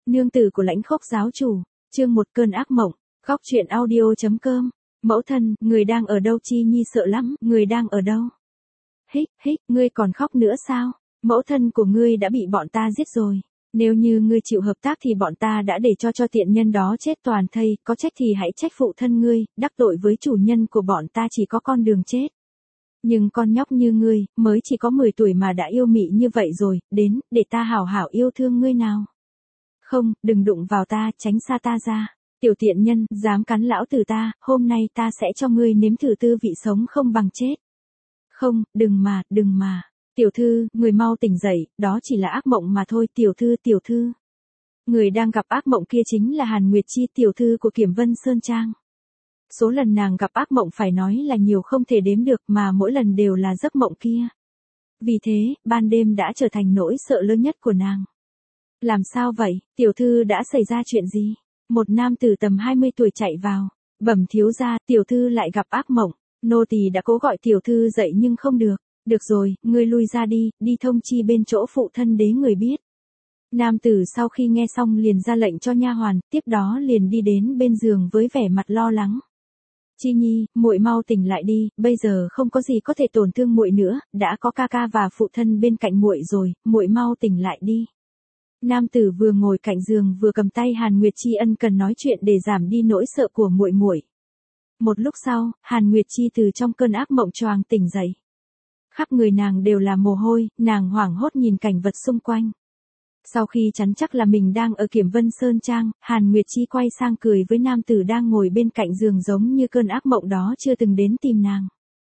Nương tử của Lãnh Khốc giáo chủ, chương 1 cơn ác mộng, góc truyện audio.com. Mẫu thân, người đang ở đâu? Chi Nhi sợ lắm, người đang ở đâu? Hích, ngươi còn khóc nữa sao? Mẫu thân của ngươi đã bị bọn ta giết rồi. Nếu như ngươi chịu hợp tác thì bọn ta đã để cho tiện nhân đó chết toàn thây, có trách thì hãy trách phụ thân ngươi, đắc tội với chủ nhân của bọn ta chỉ có con đường chết. Nhưng con nhóc như ngươi, mới chỉ có 10 tuổi mà đã yêu mị như vậy rồi, đến, để ta hảo hảo yêu thương ngươi nào. Không, đừng đụng vào ta, tránh xa ta ra. Tiểu tiện nhân, dám cắn lão tử ta, hôm nay ta sẽ cho ngươi nếm thử tư vị sống không bằng chết. Không, đừng mà. Tiểu thư, người mau tỉnh dậy, đó chỉ là ác mộng mà thôi. Tiểu thư. Người đang gặp ác mộng kia chính là Hàn Nguyệt Chi, tiểu thư của Kiểm Vân Sơn Trang. Số lần nàng gặp ác mộng phải nói là nhiều không thể đếm được, mà mỗi lần đều là giấc mộng kia. Vì thế, ban đêm đã trở thành nỗi sợ lớn nhất của nàng. Làm sao vậy, tiểu thư đã xảy ra chuyện gì? Một nam tử tầm 20 tuổi chạy vào, bẩm thiếu gia, tiểu thư lại gặp ác mộng. Nô tỳ đã cố gọi tiểu thư dậy nhưng không được. Được rồi, ngươi lui ra đi thông chi bên chỗ phụ thân đế người biết. Nam tử sau khi nghe xong liền ra lệnh cho nha hoàn, tiếp đó liền đi đến bên giường với vẻ mặt lo lắng. Chi Nhi, muội mau tỉnh lại đi, bây giờ không có gì có thể tổn thương muội nữa, đã có ca ca và phụ thân bên cạnh muội rồi, muội mau tỉnh lại đi. Nam tử vừa ngồi cạnh giường vừa cầm tay Hàn Nguyệt Chi ân cần nói chuyện để giảm đi nỗi sợ của muội. Một lúc sau, Hàn Nguyệt Chi từ trong cơn ác mộng choàng tỉnh dậy. Khắp người nàng đều là mồ hôi, nàng hoảng hốt nhìn cảnh vật xung quanh. Sau khi chắn chắc là mình đang ở Kiểm Vân Sơn Trang, Hàn Nguyệt Chi quay sang cười với nam tử đang ngồi bên cạnh giường giống như cơn ác mộng đó chưa từng đến tìm nàng.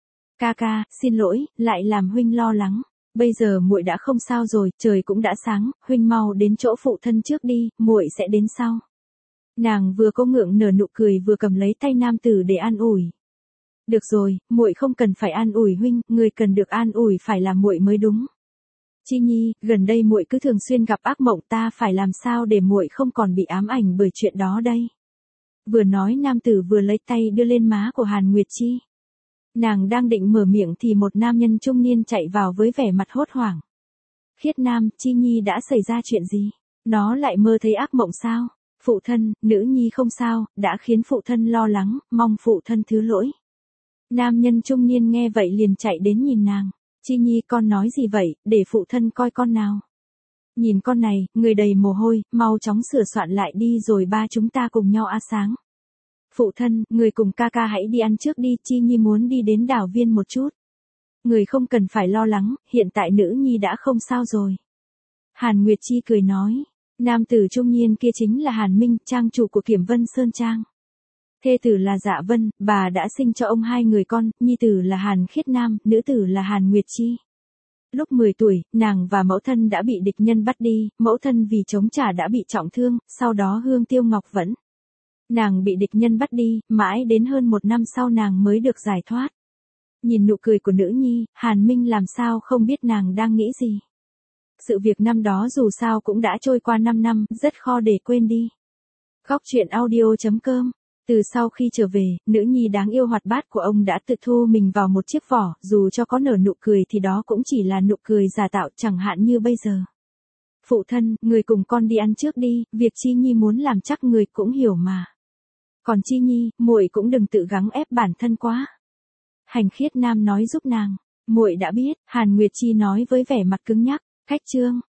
Ca, xin lỗi, lại làm huynh lo lắng. Bây giờ muội đã không sao rồi, trời cũng đã sáng, huynh mau đến chỗ phụ thân trước đi, muội sẽ đến sau. Nàng vừa có ngượng nở nụ cười vừa cầm lấy tay nam tử để an ủi. Được rồi, muội không cần phải an ủi huynh, người cần được an ủi phải là muội mới đúng. Chi Nhi, gần đây muội cứ thường xuyên gặp ác mộng, ta phải làm sao để muội không còn bị ám ảnh bởi chuyện đó đây. Vừa nói nam tử vừa lấy tay đưa lên má của Hàn Nguyệt Chi. Nàng đang định mở miệng thì một nam nhân trung niên chạy vào với vẻ mặt hốt hoảng. Khiết Nam, Chi Nhi đã xảy ra chuyện gì? Nó lại mơ thấy ác mộng sao? Phụ thân, nữ nhi không sao, đã khiến phụ thân lo lắng, mong phụ thân thứ lỗi. Nam nhân trung niên nghe vậy liền chạy đến nhìn nàng. Chi Nhi, con nói gì vậy, để phụ thân coi con nào. Nhìn con này, người đầy mồ hôi, mau chóng sửa soạn lại đi rồi ba chúng ta cùng nhau ăn sáng. Phụ thân, người cùng ca ca hãy đi ăn trước đi, Chi Nhi muốn đi đến đảo viên một chút. Người không cần phải lo lắng, hiện tại nữ nhi đã không sao rồi. Hàn Nguyệt Chi cười nói, nam tử trung niên kia chính là Hàn Minh, trang chủ của Kiểm Vân Sơn Trang. Thê tử là Dạ Vân, bà đã sinh cho ông 2 người con, nhi tử là Hàn Khiết Nam, nữ tử là Hàn Nguyệt Chi. Lúc 10 tuổi, nàng và mẫu thân đã bị địch nhân bắt đi, mẫu thân vì chống trả đã bị trọng thương, sau đó Hương Tiêu Ngọc vẫn. Nàng bị địch nhân bắt đi, mãi đến hơn 1 năm sau nàng mới được giải thoát. Nhìn nụ cười của nữ nhi, Hàn Minh làm sao không biết nàng đang nghĩ gì. Sự việc năm đó dù sao cũng đã trôi qua 5 năm, rất khó để quên đi. Góc truyện audio.com. Từ sau khi trở về, nữ nhi đáng yêu hoạt bát của ông đã tự thu mình vào một chiếc vỏ, dù cho có nở nụ cười thì đó cũng chỉ là nụ cười giả tạo, chẳng hạn như bây giờ. Phụ thân, người cùng con đi ăn trước đi, việc Chi Nhi muốn làm chắc người cũng hiểu mà. Còn Chi Nhi, muội cũng đừng tự gắng ép bản thân quá. Hành Khiết Nam nói giúp nàng. Muội đã biết, Hàn Nguyệt Chi nói với vẻ mặt cứng nhắc. Khách trương,